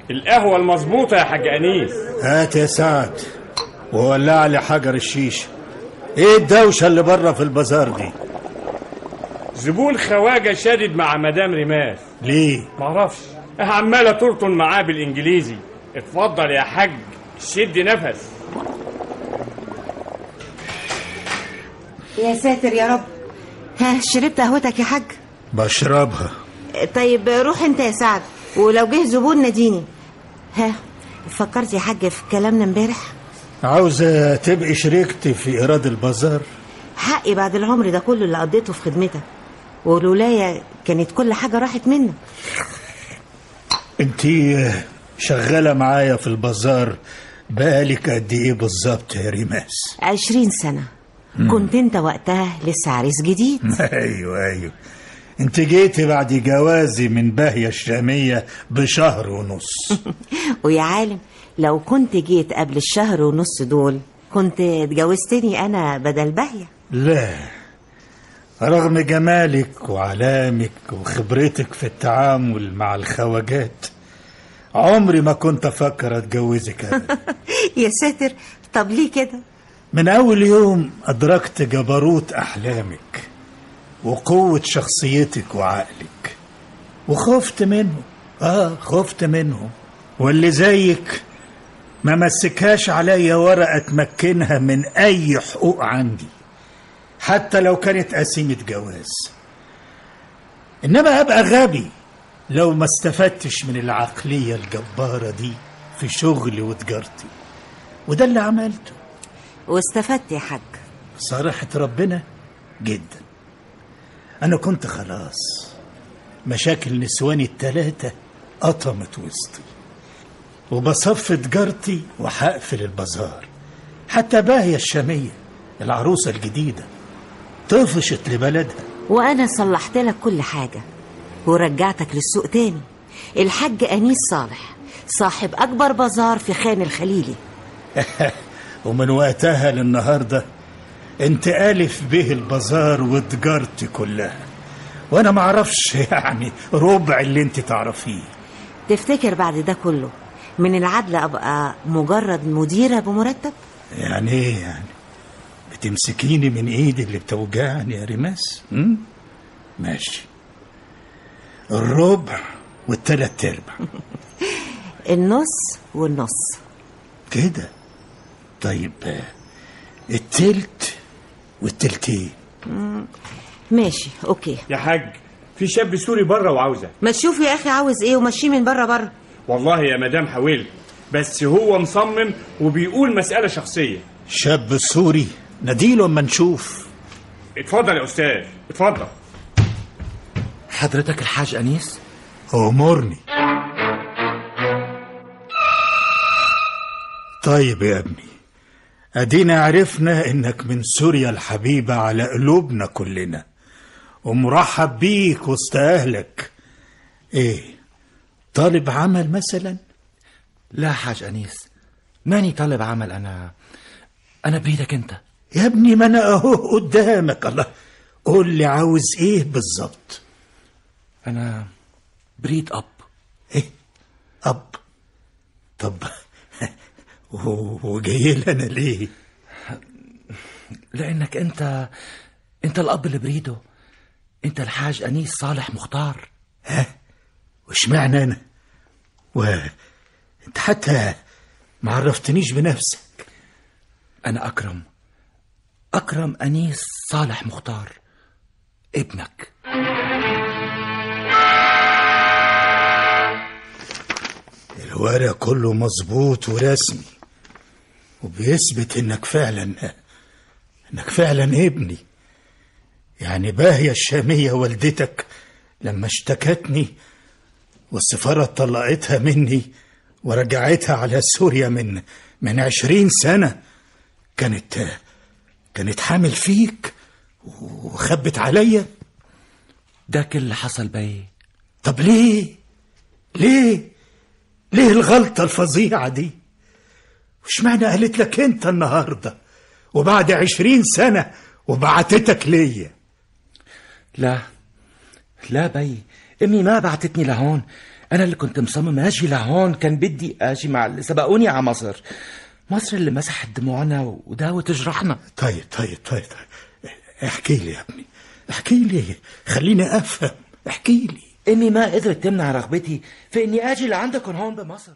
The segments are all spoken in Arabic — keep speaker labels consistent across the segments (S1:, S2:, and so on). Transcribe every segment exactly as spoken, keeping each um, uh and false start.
S1: القهوة المظبوطة يا حاج أنيس.
S2: هات يا سعد وولع لي حجر الشيشة. ايه الدوشة اللي بره في البازار دي؟
S1: زبون خواجة شادد مع مدام رماس.
S2: ليه؟
S1: معرفش، عمالة ترطن معاه بالإنجليزي. اتفضل يا حاج شد نفس.
S3: يا ساتر يا رب. ها شربت قهوتك يا حاج؟
S2: بشربها.
S3: طيب روح انت يا سعد، ولو جه زبون ناديني. ها فكرت يا حاج في كلامنا امبارح؟
S2: عاوزة تبقي شريكتي في إيراد البازار؟
S3: حقي بعد العمر ده كله اللي قضيته في خدمتك، ولولايا كانت كل حاجة راحت منك.
S2: انتي شغالة معايا في البازار بقالك قد ايه بالظبط يا ريماس؟
S3: عشرين سنة. مم. كنت انت وقتها لسه عريس جديد.
S2: ايوه ايوه، انت جيتي بعد جوازي من باهية الشامية بشهر ونص.
S3: ويا عالم لو كنت جيت قبل الشهر ونص دول كنت اتجوزتني انا بدل باهية.
S2: لا، رغم جمالك وعلامك وخبرتك في التعامل مع الخواجات عمري ما كنت افكر اتجوزك ابدا.
S3: يا ساتر، طب ليه كده؟
S2: من اول يوم ادركت جبروت احلامك وقوة شخصيتك وعقلك وخفت منه. اه خفت منه، واللي زيك ما مسكهاش عليا ورقة تمكنها من اي حقوق عندي حتى لو كانت قسيمة جواز. انما ابقى غبي لو ما استفدتش من العقلية الجبارة دي في شغلي وتجارتي، وده اللي عملته.
S3: واستفدت يا حاج؟
S2: صراحة ربنا جدا. انا كنت خلاص مشاكل نسواني التلاتة قطمت وسطي، وبصف تجارتي وحقفل البازار. حتى باهية الشامية العروسة الجديدة طفشت لبلدها،
S3: وانا صلحت لك كل حاجة ورجعتك للسوق تاني. الحاج أنيس صالح صاحب أكبر بازار في خان الخليلي.
S2: ومن وقتها للنهاردة انت ألف به البازار وتجارتي كلها، وانا معرفش يعني ربع اللي انت تعرفيه.
S3: تفتكر بعد ده كله من العدل أبقى مجرد مديرة بمرتب؟
S2: يعني ايه يعني؟ بتمسكيني من ايدي اللي بتوجعني يا ريماس؟ م? ماشي، الربع والتلات ارباع.
S3: النص والنص
S2: كده. طيب التلت والتلتين.
S3: ماشي اوكي
S1: يا حاج. في شاب سوري بره وعاوزه.
S3: ما تشوف يا اخي عاوز ايه ومشيه من بره بره.
S1: والله يا مدام حاولت، بس هو مصمم وبيقول مسألة شخصية.
S2: شاب سوري؟ نديله اما نشوف.
S1: اتفضل يا استاذ اتفضل.
S4: حضرتك الحاج أنيس؟
S2: أمرني. طيب يا ابني، ادينا عرفنا انك من سوريا الحبيبة على قلوبنا كلنا، ومرحب بيك وسط اهلك. ايه، طالب عمل مثلا؟
S4: لا حاج أنيس، ماني طالب عمل. انا انا بريدك انت
S2: يا ابني. ما انا اهو قدامك. الله، قول لي عاوز ايه بالظبط؟
S4: انا بريد اب.
S2: ايه اب؟ طب وجاي لنا ليه؟
S4: لانك انت انت الاب اللي بريده. انت الحاج أنيس صالح مختار.
S2: ها؟ وش معنى انا؟ وانت حتى ما عرفتنيش بنفسك.
S4: انا اكرم اكرم أنيس صالح مختار، ابنك.
S2: الورق كله مظبوط ورسمي، وبيثبت انك فعلا انك فعلا ابني. يعني باهية الشامية والدتك لما اشتكتني والسفارة طلقتها مني ورجعتها على سوريا من من عشرين سنة كانت كانت حامل فيك وخبت عليا.
S4: ده كل اللي حصل بي.
S2: طب ليه ليه ليه الغلطة الفظيعة دي؟ وش معنى قالت لك انت النهاردة وبعد عشرين سنة وبعتتك ليا؟
S4: لا لا بي، امي ما بعتتني لهون. أنا اللي كنت مصمم أجي لهون، كان بدي أجي مع اللي سبقوني على مصر، مصر اللي مسحت دموعنا وداوت جرحنا.
S2: طيب طيب طيب, طيب. احكي لي يا ابني، احكي لي، خليني أفهم، احكي لي.
S4: أمي ما قدرت تمنع رغبتي في إني أجي لعندكم هون بمصر.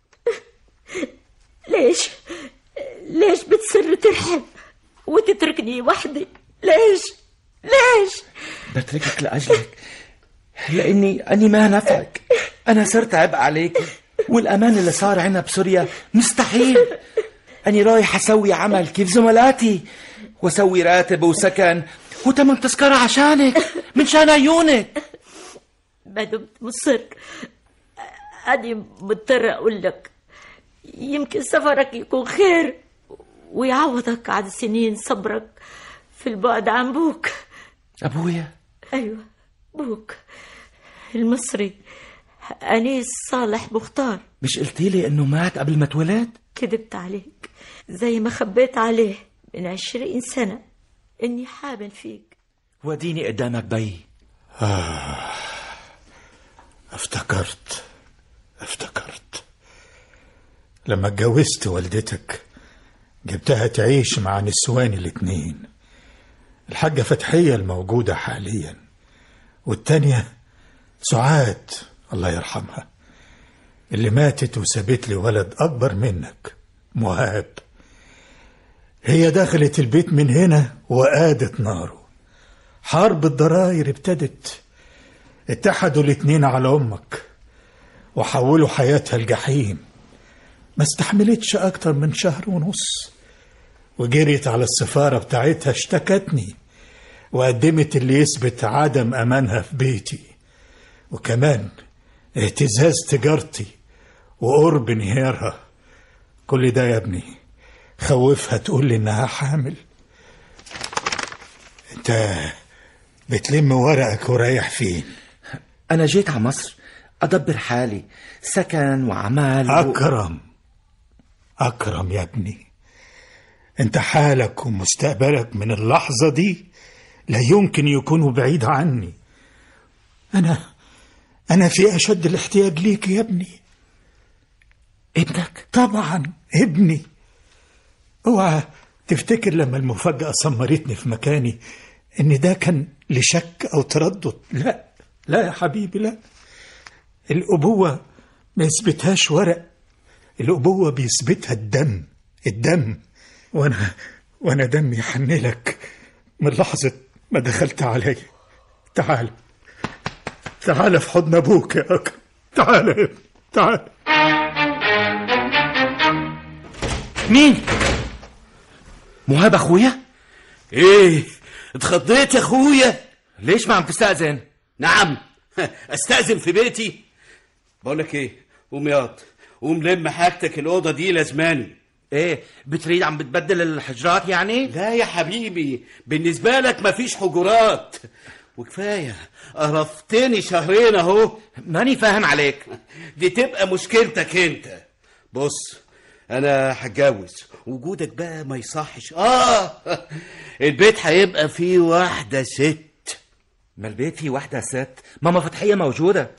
S5: ليش؟ ليش بتصر ترحب وتتركني وحدي؟ ليش؟ ليش؟
S4: بتركك لأجلك، لأني أني ما نفعك. أنا صرت عبء عليك، والأمان اللي صار عنا بسوريا مستحيل. أني رايح أسوي عمل كيف زملاتي، وأسوي راتب وسكن وتمن تذكرة عشانك، من شان عيونك.
S5: ما دمت مصر أنا مضطر أقول لك يمكن سفرك يكون خير ويعوضك عن سنين صبرك في البعد عن بوك.
S4: أبويا؟
S5: أيوة بوك المصري أنيس صالح مختار.
S4: مش قلتي لي إنه مات قبل ما اتولد؟
S5: كذبت عليك زي ما خبيت عليه من عشرين سنة إني حامل فيك.
S4: وديني قدامك بي.
S2: آه افتكرت افتكرت لما اتجوزت والدتك جبتها تعيش مع نسوان الاتنين، الحاجة فتحية الموجودة حاليا، والتانية سعاد الله يرحمها اللي ماتت وسابت لي ولد أكبر منك مهاب. هي دخلت البيت من هنا وقادت ناره. حرب الضراير ابتدت، اتحدوا الاتنين على أمك وحولوا حياتها الجحيم. ما استحملتش أكتر من شهر ونص وجريت على السفارة بتاعتها، اشتكتني وقدمت اللي يثبت عدم أمانها في بيتي، وكمان اهتزاز تجارتي وقرب انهيارها. كل ده يا ابني خوفها تقول لي إنها حامل. انت بتلم ورقك ورايح فين؟
S4: أنا جيت على مصر أدبر حالي، سكن وعمال و...
S2: أكرم أكرم يا ابني، انت حالك ومستقبلك من اللحظة دي لا يمكن يكونوا بعيد عني. أنا أنا في أشد الاحتياج ليك يا ابني.
S4: ابنك؟
S2: طبعا ابني. اوعى تفتكر لما المفاجأة سمرتني في مكاني ان ده كان لشك او تردد. لا لا يا حبيبي، لا. الأبوة ما يثبتهاش ورق، الأبوة بيثبتها الدم. الدم وانا وانا دمي حنلك من لحظة ما دخلت علي. تعال تعال في حضن ابوك يا اكرم، تعال تعال.
S4: مين؟ مهاب اخويا؟
S6: ايه اتخضيت يا اخويا؟
S4: ليش ما عم تستأذن؟
S6: نعم استأذن في بيتي؟ بقولك ايه، قوم ياض، قوم لم حاجتك، الأوضة دي لازماني.
S4: ايه بتريد عم بتبدل الحجرات يعني؟
S6: لا يا حبيبي، بالنسبة لك مفيش حجرات وكفاية، قرفتني شهرين اهو.
S4: ماني فاهم عليك.
S6: دي تبقى مشكلتك انت. بص انا هتجوز، وجودك بقى ما يصحش. اه البيت هيبقى فيه واحدة ست.
S4: ما البيت فيه واحدة ست؟ ماما فتحية موجودة.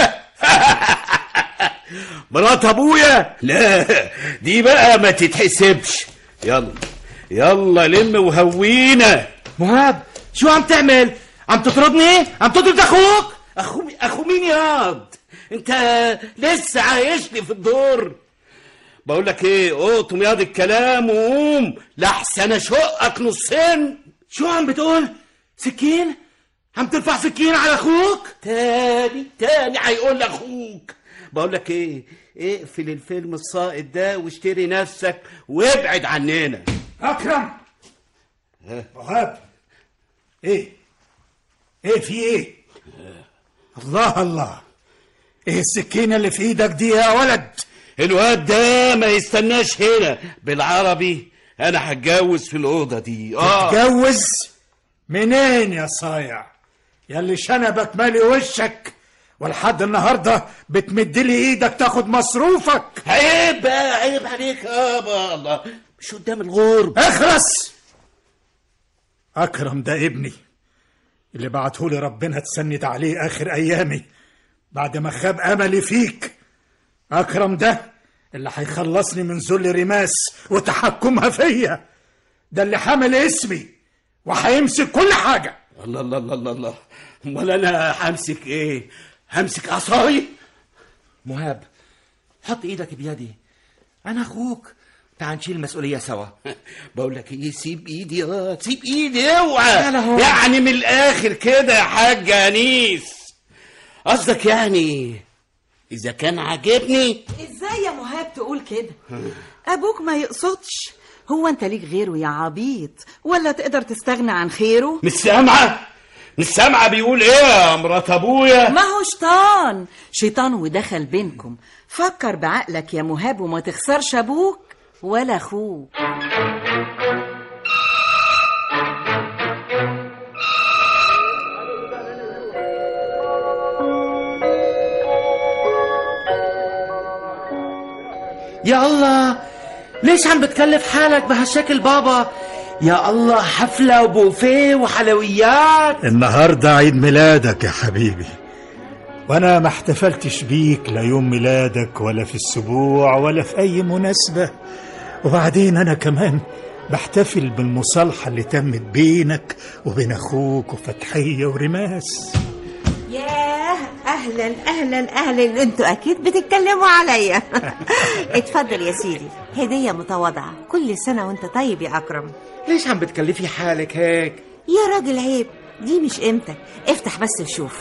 S6: مرات ابويا؟ لا دي بقى ما تتحسبش. يلا يلا لم وهوينا.
S4: مهاب شو عم تعمل؟ عم تطردني؟ عم تطرد اخوك؟
S6: اخو اخو مين ياض؟ انت لسه عايشني في الدور. بقول لك ايه، اقطم ياض الكلام وقوم لحسن اشقك نصين.
S4: شو عم بتقول؟ سكين؟ عم ترفع سكين على اخوك؟
S6: تاني تاني هيقول لاخوك. بقول لك ايه، اقفل الفيلم الساقط ده واشتري نفسك وابعد عننا.
S2: اكرم مهاب، ايه ايه في ايه؟ الله الله، ايه السكينة اللي في ايدك دي يا ولد؟
S6: الواد ده ما يستناش هنا. بالعربي انا هتجوز في الاوضه دي. اه
S2: تتجوز منين يا صايع؟ ياللي شنبك مالي وشك ولحد النهارده بتمدلي ايدك تاخد مصروفك.
S6: عيب بقى، عيب عليك يابا. الله مش قدام الغرب.
S2: اخرس. اكرم ده ابني اللي بعتهولي ربنا تسند عليه اخر ايامي، بعد ما خاب أملي فيك. أكرم ده اللي هيخلصني من ذل رماس وتحكمها فيا، ده اللي حامل اسمي وهيمسك كل حاجة.
S6: الله الله الله الله الله، امال انا همسك ايه؟ همسك عصاي؟
S4: مهاب، حط ايدك بيدي، انا اخوك، تعال نشيل المسؤوليه سوا.
S6: بقول لك ايه، سيب ايدي. اه سيب ايدي، اوعى.
S4: لا لا هو.
S6: يعني من الاخر كده يا حاج انيس، قصدك يعني اذا كان عاجبني.
S7: ازاي يا مهاب تقول كده؟ ابوك ما يقصدش، هو انت ليك غيره يا عبيط ولا تقدر تستغنى عن خيره؟
S6: مش سامعه؟ مش سامعه بيقول ايه يا مرات ابويا؟
S7: ما هو شيطان شيطان ودخل بينكم. فكر بعقلك يا مهاب وما تخسرش ابوك ولا اخوك.
S4: يا الله، ليش عم بتكلف حالك بهالشكل بابا؟ يا الله، حفلة وبوفيه وحلويات.
S2: النهاردة عيد ميلادك يا حبيبي، وانا ما احتفلتش بيك لا يوم ميلادك ولا في السبوع ولا في اي مناسبة. وبعدين انا كمان بحتفل بالمصالحة اللي تمت بينك وبين اخوك وفتحية ورماس.
S3: ياه، اهلا اهلا اهلا، انتوا اكيد بتتكلموا عليا. اتفضل يا سيدي، هدية متواضعة. كل سنة وانت طيب يا اكرم.
S4: ليش عم بتكلفي حالك هيك؟
S3: يا راجل عيب، دي مش قيمتك. افتح بس وشوف.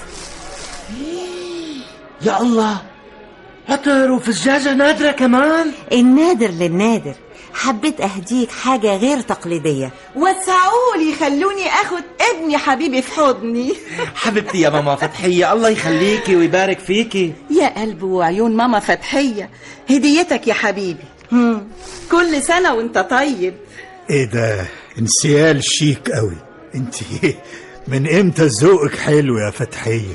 S4: يا الله، عطر وفزازة نادرة كمان.
S3: النادر للنادر. حبيت اهديك حاجة غير تقليدية.
S7: وتسعولي خلوني اخد ابني حبيبي في حضني.
S4: حبيبتي يا ماما فتحية، الله يخليكي ويبارك فيكي.
S7: يا قلب وعيون ماما فتحية، هديتك يا حبيبي. هم. كل سنة وانت طيب.
S2: ايه ده، انسيال شيك قوي. انت من امتى ذوقك حلو يا فتحية؟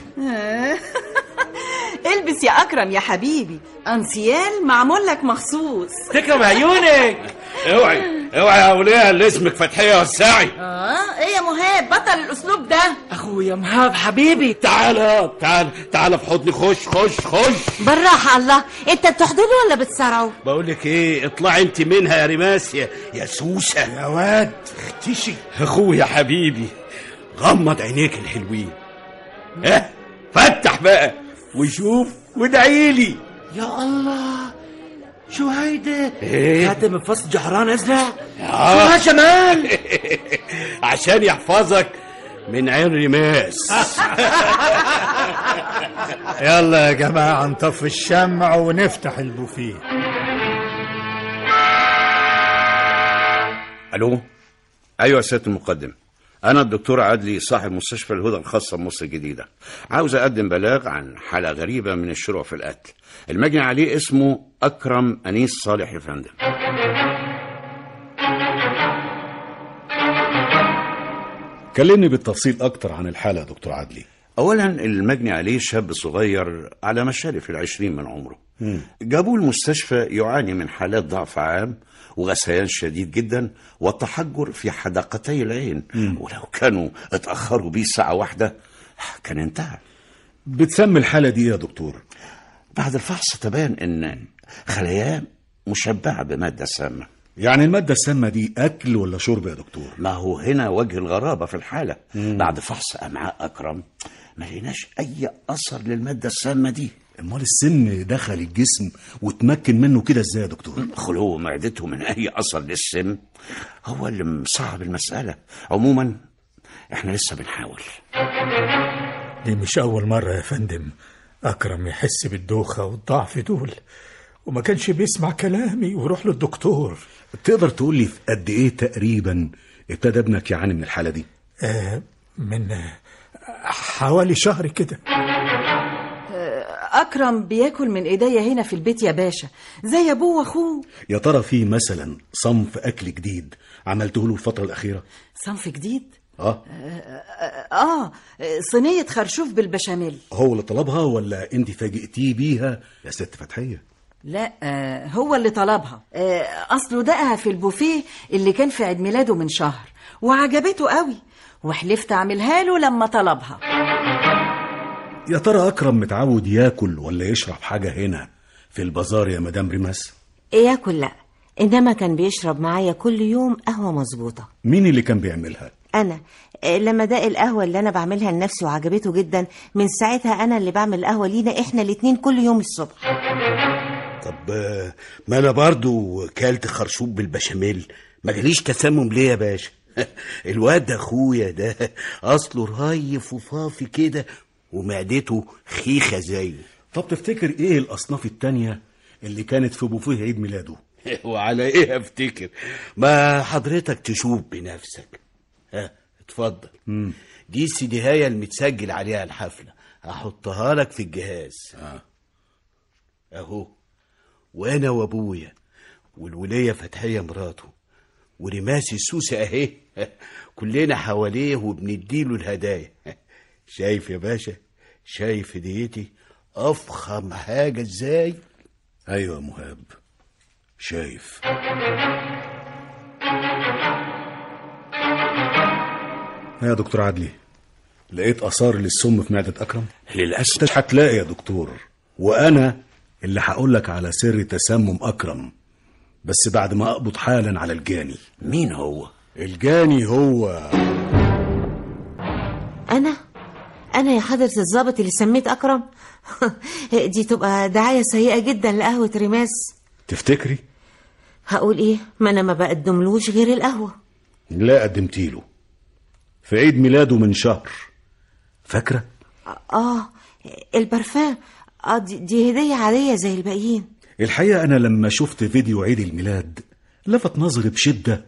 S7: البس يا اكرم يا حبيبي، انسيال معمول لك مخصوص.
S4: تكرم عيونك.
S6: اوعي اوعي يا وليه اللي اسمك فتحية وسعي.
S7: اه ايه يا مهاب، بطل الاسلوب ده.
S4: اخويا مهاب حبيبي،
S6: تعالى تعالى تعالى في حضني، خش خش خش.
S3: بالراحة الله، انت بتحضني ولا بتسرعوا؟
S6: بقول لك ايه، اطلعي انت منها يا رماس يا, يا سوسة.
S2: يا واد اختشي.
S6: اخويا حبيبي، غمض عينيك الحلوين. اه فتح بقى وشوف وادعيلي.
S4: يا الله، شو هيدا؟
S6: ايه؟
S4: خاتم بفصل جحران ازرق.
S6: آه.
S4: شو هالجمال؟
S6: عشان يحفظك من عين رماس.
S2: يلا يا جماعة نطفي الشمع ونفتح البوفيه.
S8: الو، ايوه يا سياده المقدم، انا الدكتور عدلي صاحب مستشفى الهدى الخاصه بمصر الجديده. عاوز اقدم بلاغ عن حاله غريبه من الشروع في القتل. المجني عليه اسمه اكرم انيس صالح يا فندم.
S9: كلمني بالتفصيل اكتر عن الحاله يا دكتور عدلي.
S8: اولا المجني عليه شاب صغير على مشارف العشرين من عمره.
S9: مم.
S8: جابوه المستشفى يعاني من حالات ضعف عام وغثيان شديد جدا والتحجر في حدقتي العين. مم. ولو كانوا اتأخروا بيه ساعة واحدة كان انتهى.
S9: بتسمي الحالة دي يا دكتور؟
S8: بعد الفحص تبان ان خلاياه مشبعة بمادة سامة.
S9: يعني المادة السامة دي أكل ولا شرب يا دكتور؟
S8: ما هو هنا وجه الغرابة في الحالة. مم. بعد فحص أمعاء أكرم ما لقيناش أي أثر للمادة السامة دي.
S9: امال السم دخل الجسم وتمكن منه كده ازاي يا دكتور؟
S8: خلو معدته من اي اثر للسم هو اللي مصعب المساله. عموما احنا لسه بنحاول.
S2: دي مش اول مره يا فندم اكرم يحس بالدوخه والضعف دول، وما كانش بيسمع كلامي ويروح للدكتور.
S9: تقدر تقول لي في قد ايه تقريبا ابتدى ابنك يعاني من الحاله دي؟
S2: آه من آه حوالي شهر كده.
S7: أكرم بياكل من إيديا هنا في البيت يا باشا زي أبوه وأخوه.
S9: يا ترى في مثلا صنف أكل جديد عملته له الفترة الأخيرة؟
S7: صنف جديد؟
S9: آه.
S7: آه, آه صينية خرشوف بالبشاميل.
S9: هو اللي طلبها ولا أنت فاجئتيه بيها يا ست فتحية؟
S7: لا آه هو اللي طلبها. آه أصله دقها في البوفيه اللي كان في عيد ميلاده من شهر وعجبته قوي وحلفت أعملها له لما طلبها.
S9: يا ترى أكرم متعود ياكل ولا يشرب حاجة هنا في البازار يا مدام ريماس؟
S3: ياكل لا، انما كان بيشرب معايا كل يوم قهوة مظبوطة.
S9: مين اللي كان بيعملها؟
S3: انا. لما داق القهوة اللي انا بعملها لنفسي وعجبته جدا، من ساعتها انا اللي بعمل القهوة لينا احنا الاتنين كل يوم الصبح.
S6: طب ما انا برضو كلت خرشوب بالبشاميل، ما جاليش تسمم ليه يا باشا؟ الواد ده اخويا ده اصله رهيف وفافي كده ومعدته خيخه زي.
S9: طب تفتكر ايه الاصناف التانية اللي كانت في بوفيه عيد ميلاده؟
S6: وعلى ايه افتكر؟ ما حضرتك تشوف بنفسك. ها اتفضل.
S9: مم.
S6: دي السيديهايه المتسجل عليها الحفله، هحطها لك في الجهاز.
S9: آه.
S6: اهو. وانا وابويا والوليه فتحيه مراته ورماس السوسه اهي، كلنا حواليه وبنديله الهدايا. شايف يا باشا؟ شايف هديتي افخم حاجه ازاي؟
S9: ايوه يا مهاب شايف. يا دكتور عدلي، لقيت اثار للسم في معده اكرم؟
S6: للاسف
S9: مش هتلاقي يا دكتور، وانا اللي هقول لك على سر تسمم اكرم، بس بعد ما اقبض حالا على الجاني.
S6: مين هو؟
S9: الجاني هو
S3: انا انا يا حضرة الضابط اللي سميت اكرم. دي تبقى دعاية سيئة جدا لقهوة ريماس.
S9: تفتكري؟
S3: هقول ايه؟ ما انا ما بقدملوش غير القهوة.
S9: لا قدمتيله في عيد ميلاده من شهر، فاكرة؟
S3: اه البرفان. اه دي, دي هدية عادية زي الباقيين.
S9: الحقيقة أنا لما شفت فيديو عيد الميلاد لفت نظري بشدة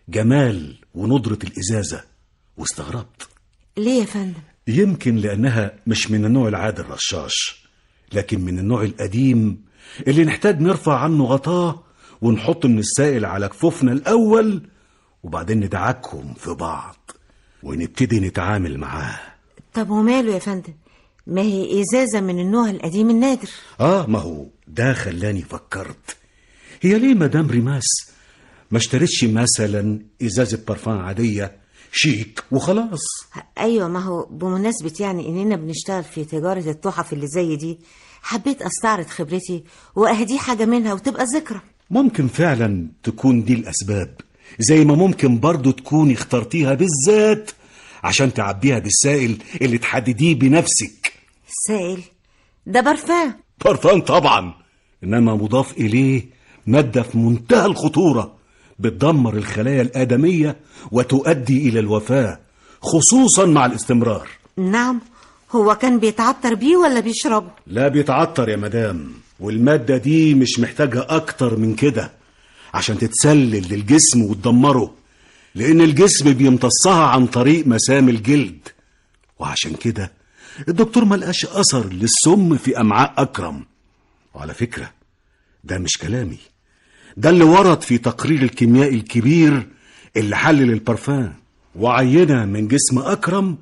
S9: جمال وندرة الإزازة واستغربت.
S3: ليه يا فندم؟
S9: يمكن لأنها مش من النوع العادي الرشاش، لكن من النوع القديم اللي نحتاج نرفع عنه غطاه ونحط من السائل على كفوفنا الأول وبعدين ندعكهم في بعض ونبتدي نتعامل معاه.
S3: طب وماله يا فندم؟ ما هي إزازة من النوع القديم النادر.
S9: آه ما هو ده خلاني فكرت، هي ليه مدام ريماس ما اشتريتش مثلا إزازة برفان عادية شيك وخلاص؟
S3: أيوة، ما هو بمناسبة يعني إننا بنشتغل في تجارة التحف اللي زي دي، حبيت أستعرض خبرتي وأهدي حاجة منها وتبقى ذكرى.
S9: ممكن فعلا تكون دي الأسباب، زي ما ممكن برضو تكوني اخترتيها بالذات عشان تعبيها بالسائل اللي تحدديه بنفسك.
S3: السائل ده برفان.
S9: برفان طبعا، إنما مضاف إليه مادة في منتهى الخطورة بتدمر الخلايا الآدمية وتؤدي إلى الوفاة، خصوصا مع الاستمرار.
S3: نعم. هو كان بيتعطر بيه ولا بيشربه؟
S9: لا بيتعطر يا مدام، والمادة دي مش محتاجة أكتر من كده عشان تتسلل للجسم وتدمره، لأن الجسم بيمتصها عن طريق مسام الجلد، وعشان كده الدكتور ملقاش أثر للسم في أمعاء أكرم. وعلى فكرة ده مش كلامي، ده اللي ورد في تقرير الكيميائي الكبير اللي حلل البرفان وعينة من جسم أكرم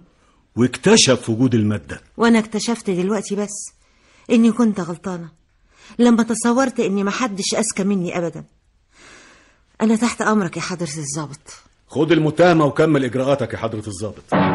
S9: واكتشف وجود المادة.
S3: وأنا اكتشفت دلوقتي بس إني كنت غلطانة لما تصورت إني محدش أذكى مني أبدا. أنا تحت أمرك يا حضرة الضابط.
S9: خد المتهمة وكمل إجراءاتك يا حضرة الضابط.